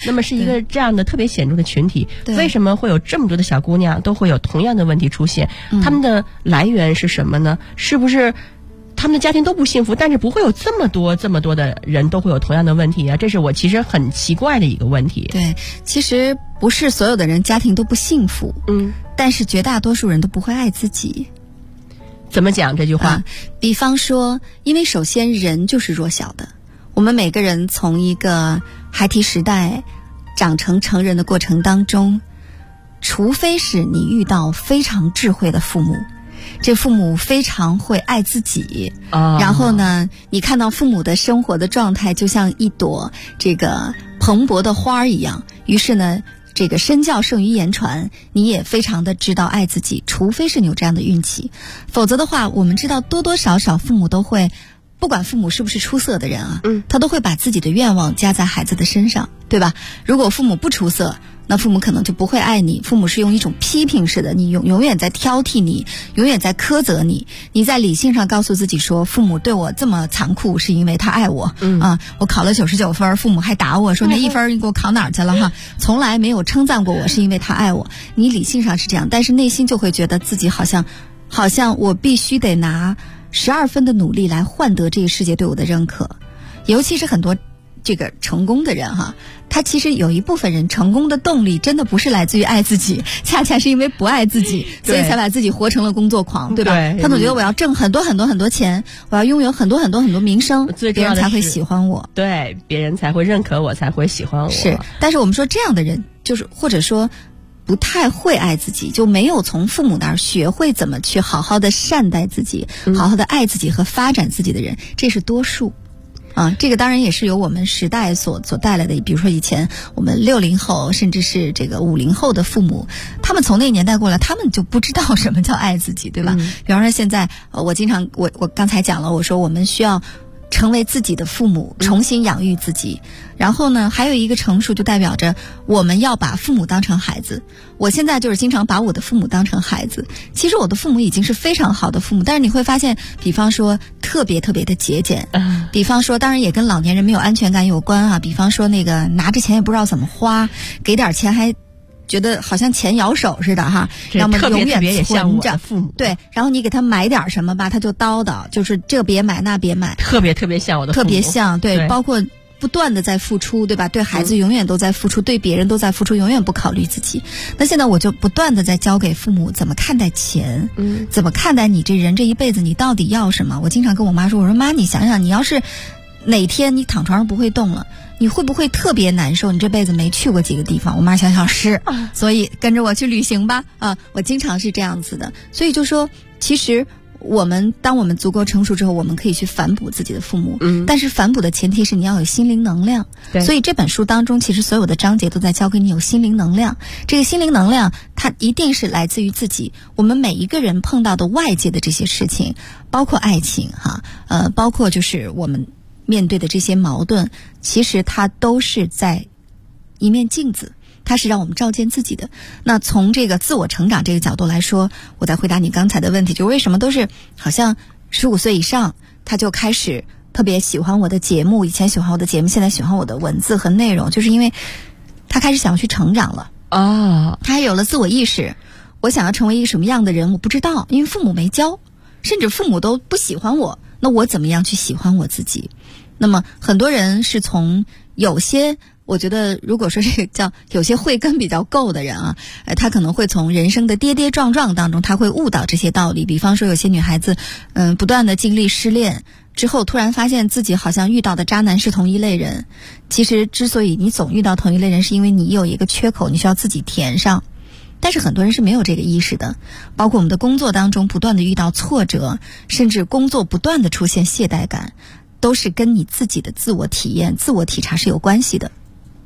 那么是一个这样的特别显著的群体，为什么会有这么多的小姑娘都会有同样的问题出现？他们的来源是什么呢？是不是他们的家庭都不幸福，但是不会有这么多的人都会有同样的问题啊？这是我其实很奇怪的一个问题。 对，其实不是所有的人家庭都不幸福，但是绝大多数人都不会爱自己。 怎么讲这句话？ 比方说，因为首先人就是弱小的，我们每个人从一个孩提时代长成成人的过程当中，除非是你遇到非常智慧的父母，这父母非常会爱自己，然后呢，你看到父母的生活的状态就像一朵这个蓬勃的花一样，于是呢，这个身教胜于言传，你也非常的知道爱自己，除非是你有这样的运气，否则的话，我们知道多多少少父母都会，不管父母是不是出色的人啊，他都会把自己的愿望加在孩子的身上，对吧？如果父母不出色，那父母可能就不会爱你，父母是用一种批评式的，你永远在挑剔你，永远在苛责你，你在理性上告诉自己说，父母对我这么残酷是因为他爱我，我考了99分，父母还打我说那1分你给我考哪儿去了哈，从来没有称赞过我是因为他爱我，你理性上是这样，但是内心就会觉得自己好像我必须得拿12分的努力来换得这个世界对我的认可，尤其是很多这个成功的人哈，他其实有一部分人成功的动力真的不是来自于爱自己，恰恰是因为不爱自己，所以才把自己活成了工作狂，对吧？他总觉得我要挣很多很多很多钱，我要拥有很多很多很多名声，别人才会喜欢我， 对，别人才会认可我，才会喜欢我。 是，但是我们说这样的人，就是或者说不太会爱自己，就没有从父母那儿学会怎么去好好的善待自己，好好的爱自己和发展自己的人，这是多数。这个当然也是由我们时代所带来的，比如说以前我们60后甚至是这个50后的父母，他们从那个年代过来，他们就不知道什么叫爱自己，对吧？比方说现在我刚才讲了，我说我们需要成为自己的父母，重新养育自己，然后呢还有一个成熟就代表着我们要把父母当成孩子。我现在就是经常把我的父母当成孩子，其实我的父母已经是非常好的父母，但是你会发现比方说特别特别的节俭，比方说当然也跟老年人没有安全感有关啊，比方说那个拿着钱也不知道怎么花，给点钱还觉得好像钱咬手似的哈，要么永远存着，对，然后你给他买点什么吧，他就叨叨，就是这别买那别买， 特别像我的父母， 特别像，对，包括不断的在付出，对吧？对孩子永远都在付出，对别人都在付出，永远不考虑自己。那现在我就不断的在教给父母怎么看待钱，怎么看待你这人这一辈子你到底要什么。我经常跟我妈说，我说妈，你想想，你要是哪天你躺床上不会动了，你会不会特别难受？你这辈子没去过几个地方。我妈想想是，所以跟着我去旅行吧。我经常是这样子的。所以就说，其实当我们足够成熟之后，我们可以去反哺自己的父母。但是反哺的前提是你要有心灵能量。所以这本书当中，其实所有的章节都在教给你有心灵能量。这个心灵能量，它一定是来自于自己。我们每一个人碰到的外界的这些事情，包括爱情包括就是我们面对的这些矛盾，其实它都是在一面镜子，它是让我们照见自己的。那从这个自我成长这个角度来说，我在回答你刚才的问题，就为什么都是好像15岁以上他就开始特别喜欢我的节目，以前喜欢我的节目，现在喜欢我的文字和内容，就是因为他开始想要去成长了他有了自我意识。我想要成为一个什么样的人我不知道，因为父母没教，甚至父母都不喜欢我，那我怎么样去喜欢我自己？那么很多人是从有些，我觉得如果说这个叫有些慧根比较够的人他可能会从人生的跌跌撞撞当中，他会悟到这些道理。比方说有些女孩子不断的经历失恋之后，突然发现自己好像遇到的渣男是同一类人。其实之所以你总遇到同一类人，是因为你有一个缺口，你需要自己填上。但是很多人是没有这个意识的，包括我们的工作当中不断的遇到挫折，甚至工作不断的出现懈怠感，都是跟你自己的自我体验、自我体察是有关系的。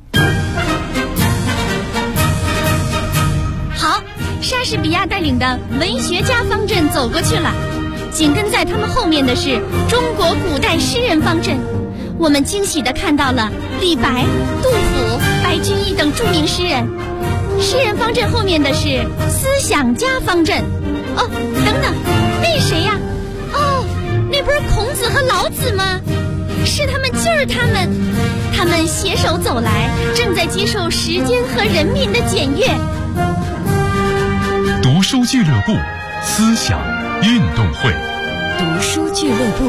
好，莎士比亚带领的文学家方阵走过去了，紧跟在他们后面的是中国古代诗人方阵。我们惊喜地看到了李白、杜甫、白居易等著名诗人。诗人方阵后面的是思想家方阵。等等，那谁呀？那不是孔子和老子吗？ 是他们，就是他们，他们携手走来，正在接受时间和人民的检阅。 读书俱乐部思想运动会， 读书俱乐部。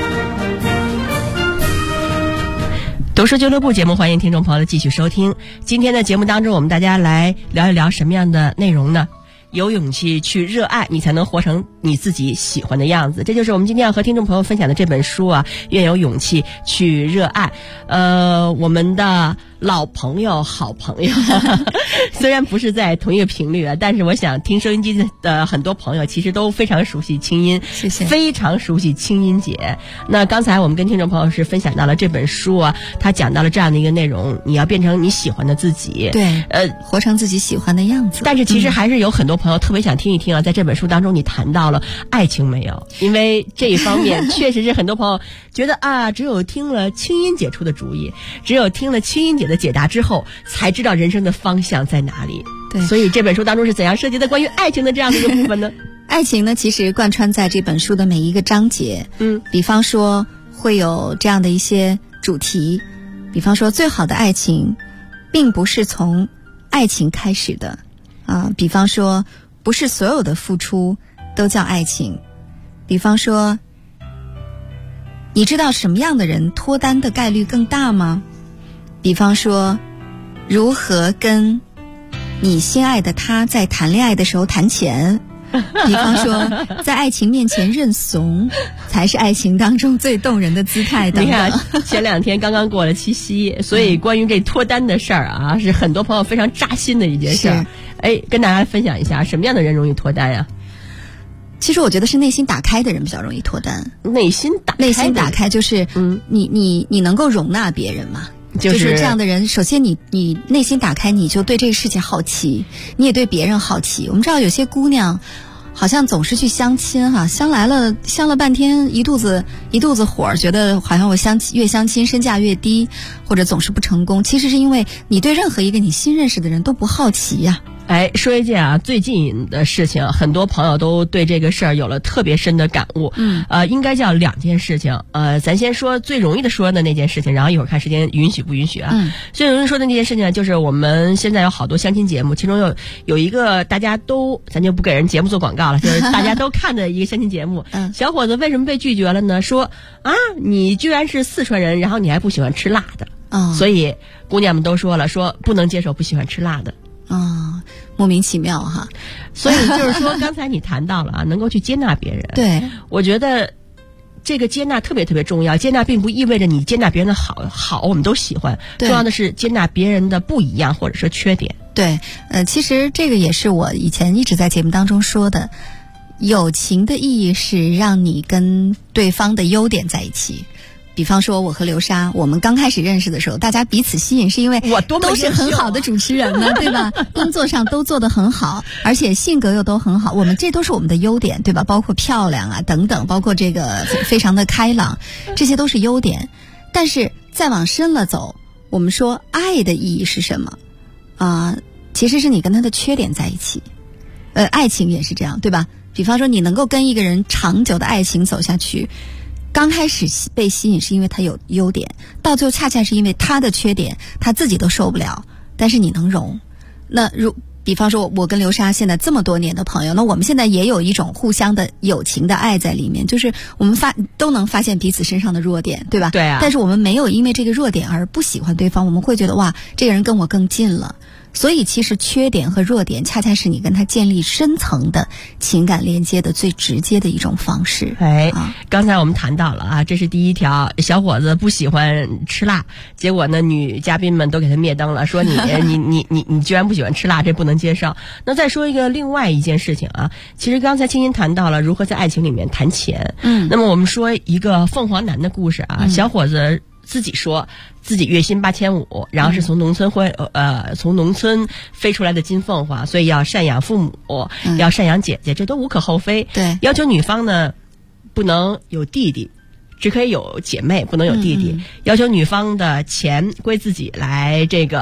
读书俱乐部节目，欢迎听众朋友的继续收听。今天的节目当中，我们大家来聊一聊什么样的内容呢？有勇气去热爱，你才能活成你自己喜欢的样子。这就是我们今天要和听众朋友分享的这本书啊，愿有勇气去热爱。我们的老朋友、好朋友，虽然不是在同一个频率啊，但是我想听收音机的很多朋友其实都非常熟悉清音， 谢谢， 非常熟悉清音姐。那刚才我们跟听众朋友是分享到了这本书啊，它讲到了这样的一个内容：你要变成你喜欢的自己， 对，活成自己喜欢的样子。 但是其实还是有很多朋友特别想听一听啊，在这本书当中你谈到了爱情没有？因为这一方面确实是很多朋友觉得啊，只有听了清音姐出的主意，只有听了清音姐的解答之后，才知道人生的方向在哪里。 对， 所以这本书当中是怎样涉及的关于爱情的这样的一个部分呢？ 爱情呢，其实贯穿在这本书的每一个章节。比方说会有这样的一些主题，比方说最好的爱情并不是从爱情开始的啊，比方说不是所有的付出都叫爱情，比方说你知道什么样的人脱单的概率更大吗？比方说如何跟你心爱的他在谈恋爱的时候谈钱，比方说在爱情面前认怂才是爱情当中最动人的姿态等等。 你看前两天刚刚过了七夕，所以关于这脱单的事儿啊，是很多朋友非常扎心的一件事儿。跟大家分享一下什么样的人容易脱单呀？ 其实我觉得是内心打开的人比较容易脱单。 内心打开就是你能够容纳别人嘛，就是这样的人。首先你内心打开，你就对这个世界好奇，你也对别人好奇。我们知道有些姑娘好像总是去相亲哈，相了半天一肚子火，觉得好像我越相亲身价越低，或者总是不成功。其实是因为你对任何一个你新认识的人都不好奇呀。 说一件啊最近的事情，很多朋友都对这个事儿有了特别深的感悟。应该叫两件事情。咱先说最容易的说的那件事情，然后一会儿看时间允许不允许啊。最容易说的那件事情呢，就是我们现在有好多相亲节目，其中有一个大家都，咱就不给人节目做广告了，就是大家都看的一个相亲节目。小伙子为什么被拒绝了呢？说啊，你居然是四川人，然后你还不喜欢吃辣的。所以姑娘们都说了，说不能接受不喜欢吃辣的。 莫名其妙哈。 所以就是说刚才你谈到了啊，能够去接纳别人。 对， 我觉得这个接纳特别特别重要。接纳并不意味着你接纳别人的好我们都喜欢，重要的是接纳别人的不一样或者说缺点。 对，其实这个也是我以前一直在节目当中说的，友情的意义是让你跟对方的优点在一起。比方说我和刘莎，我们刚开始认识的时候，大家彼此吸引是因为都是很好的主持人呢，对吧？工作上都做得很好，而且性格又都很好，这都是我们的优点，对吧？包括漂亮啊等等，包括这个非常的开朗，这些都是优点。但是再往深了走，我们说爱的意义是什么其实是你跟他的缺点在一起。爱情也是这样，对吧？比方说你能够跟一个人长久的爱情走下去，刚开始被吸引是因为他有优点，到最后恰恰是因为他的缺点他自己都受不了，但是你能容。那比方说我跟刘莎现在这么多年的朋友，那我们现在也有一种互相的友情的爱在里面，就是我们都能发现彼此身上的弱点，对吧？ 对啊。 但是我们没有因为这个弱点而不喜欢对方，我们会觉得哇，这个人跟我更近了。所以其实缺点和弱点恰恰是你跟他建立深层的情感连接的最直接的一种方式。 刚才我们谈到了啊，这是第一条，小伙子不喜欢吃辣，结果呢女嘉宾们都给他灭灯了，说你居然不喜欢吃辣，这不能接受。那再说另外一件事情啊，其实刚才青音谈到了如何在爱情里面谈钱。那么我们说一个凤凰男的故事啊，小伙子自己说自己月薪8500，然后是从农村飞出来的金凤凰，所以要赡养父母，要赡养姐姐，这都无可厚非。 对， 要求女方呢不能有弟弟，只可以有姐妹，不能有弟弟。要求女方的钱归自己来这个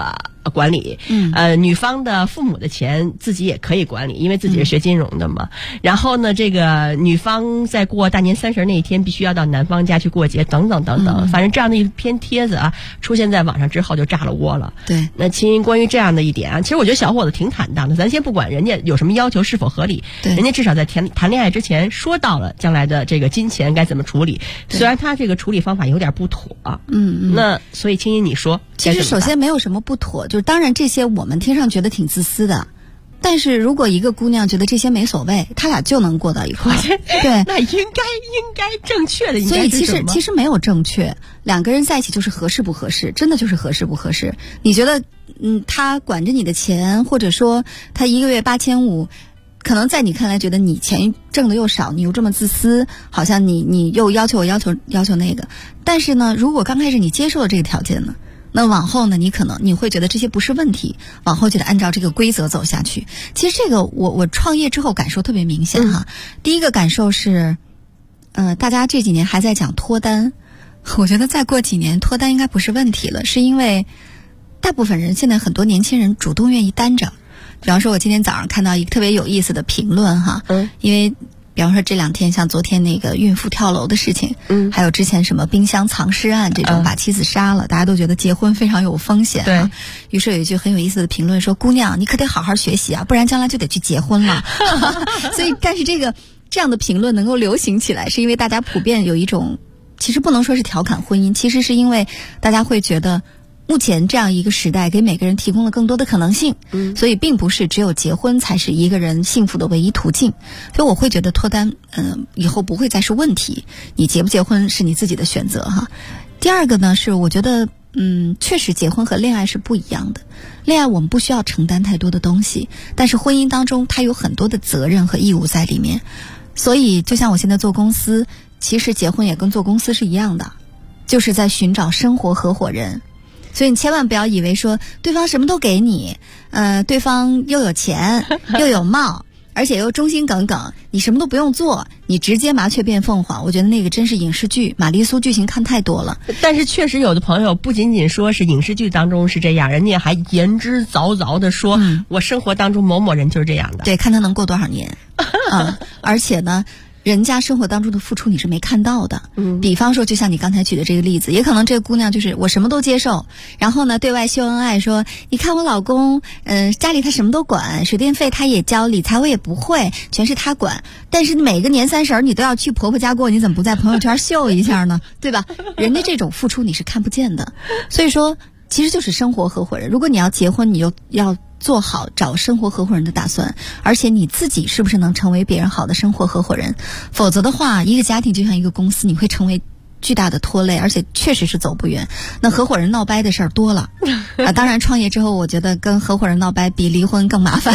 管理，女方的父母的钱自己也可以管理，因为自己是学金融的嘛。然后呢，这个女方在过大年30那一天必须要到男方家去过节，等等等等。反正这样的一篇帖子啊，出现在网上之后就炸了窝了。 对， 那秦英关于这样的一点啊，其实我觉得小伙子挺坦荡的。咱先不管人家有什么要求是否合理，人家至少在谈恋爱之前说到了将来的这个金钱该怎么处理。虽然他这个处理方法有点不妥，那所以青音你说， 其实首先没有什么不妥，就是当然这些我们听上觉得挺自私的，但是如果一个姑娘觉得这些没所谓，他俩就能过到一块儿。对， 那应该正确的应该是什么？ 所以其实没有正确，两个人在一起就是合适不合适，真的就是合适不合适。你觉得他管着你的钱，或者说他一个月8500，可能在你看来觉得你钱挣的又少，你又这么自私，好像你又要求我要求那个。但是呢，如果刚开始你接受了这个条件呢，那往后呢，你会觉得这些不是问题，往后就得按照这个规则走下去。其实这个我创业之后感受特别明显哈。第一个感受是，大家这几年还在讲脱单，我觉得再过几年脱单应该不是问题了，是因为大部分人现在很多年轻人主动愿意单着。比方说我今天早上看到一个特别有意思的评论哈，因为比方说这2天像昨天那个孕妇跳楼的事情，还有之前什么冰箱藏尸案这种把妻子杀了，大家都觉得结婚非常有风险啊。于是有一句很有意思的评论说，姑娘你可得好好学习啊，不然将来就得去结婚了。所以但是这样的评论能够流行起来，是因为大家普遍有一种，其实不能说是调侃婚姻，其实是因为大家会觉得目前这样一个时代给每个人提供了更多的可能性，所以并不是只有结婚才是一个人幸福的唯一途径。所以我会觉得脱单以后不会再是问题，你结不结婚是你自己的选择哈。第二个呢是我觉得确实结婚和恋爱是不一样的。恋爱我们不需要承担太多的东西，但是婚姻当中它有很多的责任和义务在里面。所以就像我现在做公司，其实结婚也跟做公司是一样的，就是在寻找生活合伙人。所以你千万不要以为说对方什么都给你，对方又有钱又有貌，而且又忠心耿耿，你什么都不用做，你直接麻雀变凤凰。我觉得那个真是影视剧，玛丽苏剧情看太多了。 但是确实有的朋友不仅仅说是影视剧当中是这样，人家还言之凿凿的说，我生活当中某某人就是这样的。 对，看他能过多少年。而且呢，人家生活当中的付出你是没看到的。比方说就像你刚才举的这个例子，也可能这个姑娘就是我什么都接受，然后呢对外秀恩爱说你看我老公家里他什么都管，水电费他也交，理财我也不会，全是他管。但是每个年30你都要去婆婆家过，你怎么不在朋友圈秀一下呢？对吧？人家这种付出你是看不见的。所以说其实就是生活合伙人。如果你要结婚，你就要做好找生活合伙人的打算，而且你自己是不是能成为别人好的生活合伙人？否则的话，一个家庭就像一个公司，你会成为巨大的拖累，而且确实是走不远。那合伙人闹掰的事儿多了当然创业之后我觉得跟合伙人闹掰比离婚更麻烦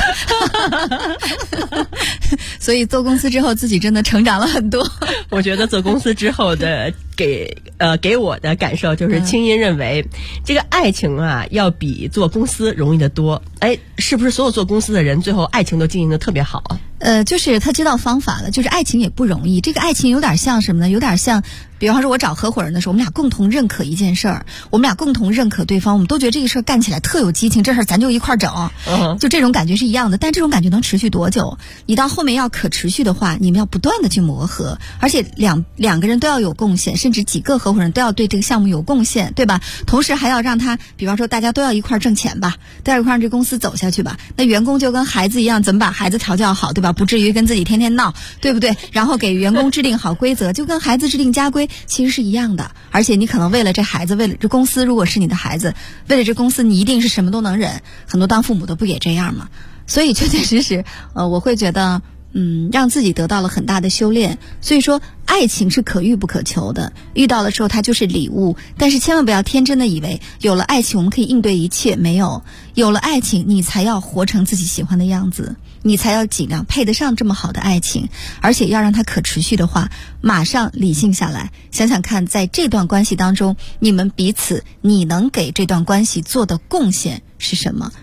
所以做公司之后自己真的成长了很多。 我觉得做公司之后的给我的感受就是，青音认为这个爱情啊要比做公司容易得多。是不是所有做公司的人最后爱情都经营得特别好啊？ 就是他知道方法了，就是爱情也不容易。这个爱情有点像什么呢？有点像比方说我找合伙人的时候，我们俩共同认可一件事儿，我们俩共同认可对方，我们都觉得这个事儿干起来特有激情，这事儿咱就一块儿整，就这种感觉是一样的。但这种感觉能持续多久？你到后面要可持续的话，你们要不断的去磨合，而且两个人都要有贡献，甚至几个合伙人都要对这个项目有贡献，对吧？同时还要让他，比方说大家都要一块儿挣钱吧，都要一块儿让这公司走下去吧。那员工就跟孩子一样，怎么把孩子调教好，对吧？不至于跟自己天天闹，对不对？然后给员工制定好规则，就跟孩子制定家规其实是一样的。而且你可能为了这孩子，为了这公司，如果是你的孩子，为了这公司你一定是什么都能忍。很多当父母的不也这样吗？所以确确实实我会觉得让自己得到了很大的修炼。所以说爱情是可遇不可求的，遇到的时候它就是礼物，但是千万不要天真的以为有了爱情我们可以应对一切。没有，有了爱情你才要活成自己喜欢的样子，你才要尽量配得上这么好的爱情。而且要让它可持续的话，马上理性下来，想想看在这段关系当中，你们彼此你能给这段关系做的贡献是什么，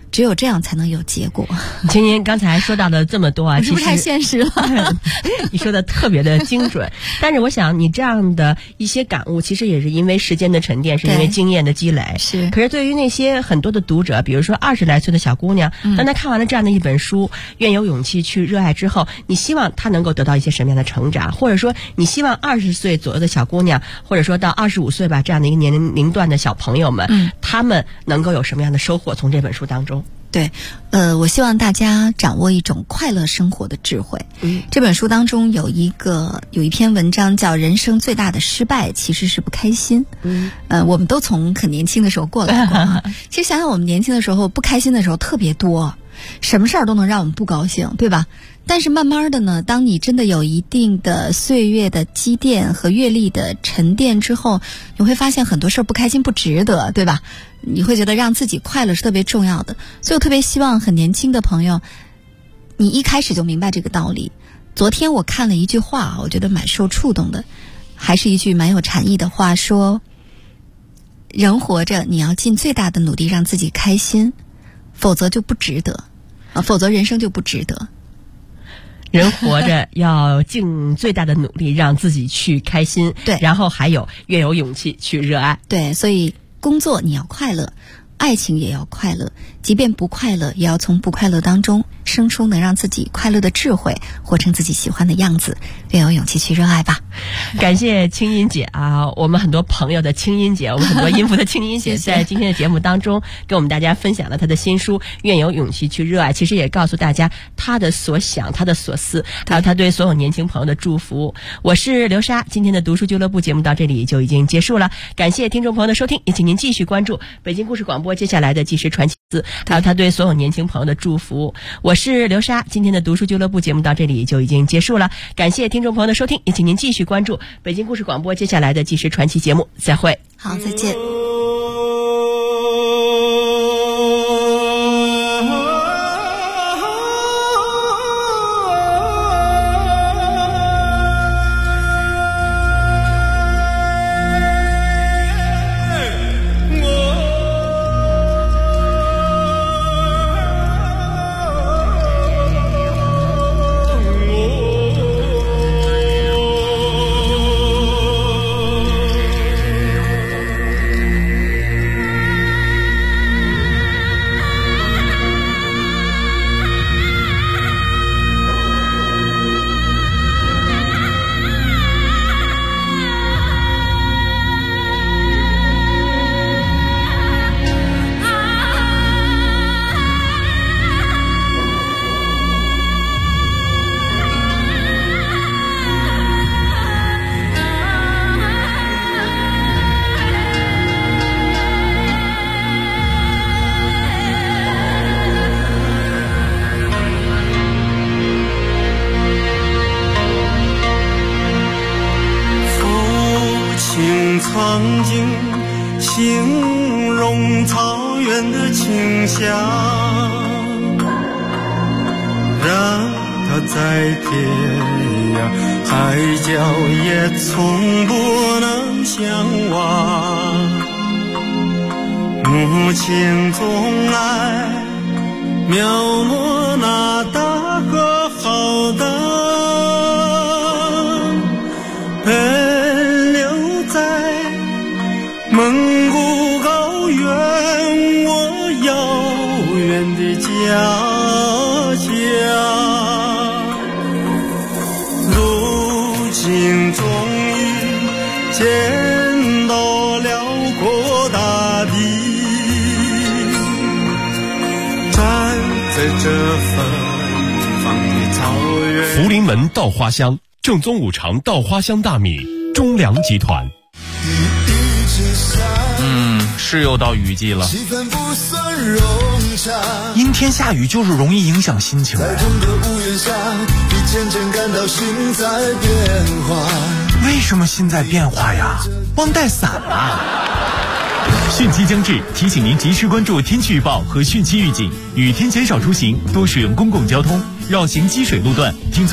只有这样才能有结果。 青音刚才说到的这么多啊， 是不是太现实了？ 你说的特别的精准，但是我想你这样的一些感悟，其实也是因为时间的沉淀，是因为经验的积累。 是。 可是对于那些很多的读者，比如说20来岁的小姑娘，当她看完了这样的一本书，愿有勇气去热爱之后，你希望她能够得到一些什么样的成长？或者说，你希望20岁左右的小姑娘，或者说到25岁吧，这样的一个年龄段的小朋友们，他们能够有什么样的收获从这本书当中？ 对，我希望大家掌握一种快乐生活的智慧。这本书当中有一篇文章叫《人生最大的失败其实是不开心》。我们都从很年轻的时候过来过。其实想想我们年轻的时候不开心的时候特别多，什么事儿都能让我们不高兴，对吧？但是慢慢的呢，当你真的有一定的岁月的积淀和阅历的沉淀之后，你会发现很多事儿不开心不值得，对吧？你会觉得让自己快乐是特别重要的。所以我特别希望很年轻的朋友，你一开始就明白这个道理。昨天我看了一句话，我觉得蛮受触动的，还是一句蛮有禅意的话，说人活着你要尽最大的努力让自己开心，否则就不值得，否则人生就不值得。 人活着要尽最大的努力让自己去开心， 对， 然后还有越有勇气去热爱。 对，所以工作你要快乐，爱情也要快乐，即便不快乐也要从不快乐当中生出能让自己快乐的智慧，活成自己喜欢的样子，越有勇气去热爱吧。 感谢青音姐啊，我们很多朋友的青音姐，我们很多音符的青音姐在今天的节目当中跟我们大家分享了她的新书《愿有勇气去热爱》，其实也告诉大家她的所想，她的所思，还有她对所有年轻朋友的祝福。我是刘莎，今天的读书俱乐部节目到这里就已经结束了，感谢听众朋友的收听，也请您继续关注北京故事广播接下来的纪实传奇字，还有她对所有年轻朋友的祝福。我是刘莎，今天的读书俱乐部节目到这里就已经结束了，感谢听众朋友的收听，也请您继续关注北京故事广播接下来的纪实传奇节目，再会。 好，再见。 曾经形容草原的清香，让它在天涯海角也从不能相忘。母亲总爱描摹那大河浩荡，奔流在蒙古高原，我遥远的家乡。如今终于见到辽阔大地，站在这芬芳的草原。 福临门稻花香，正宗五常稻花香大米，中粮集团。 是又到雨季了，阴天下雨就是容易影响心情。在整个屋檐下，你渐渐感到心在变化。为什么心在变化呀？忘带伞了。汛期将至，提醒您及时关注天气预报和汛期预警，雨天减少出行，多使用公共交通，绕行积水路段，听从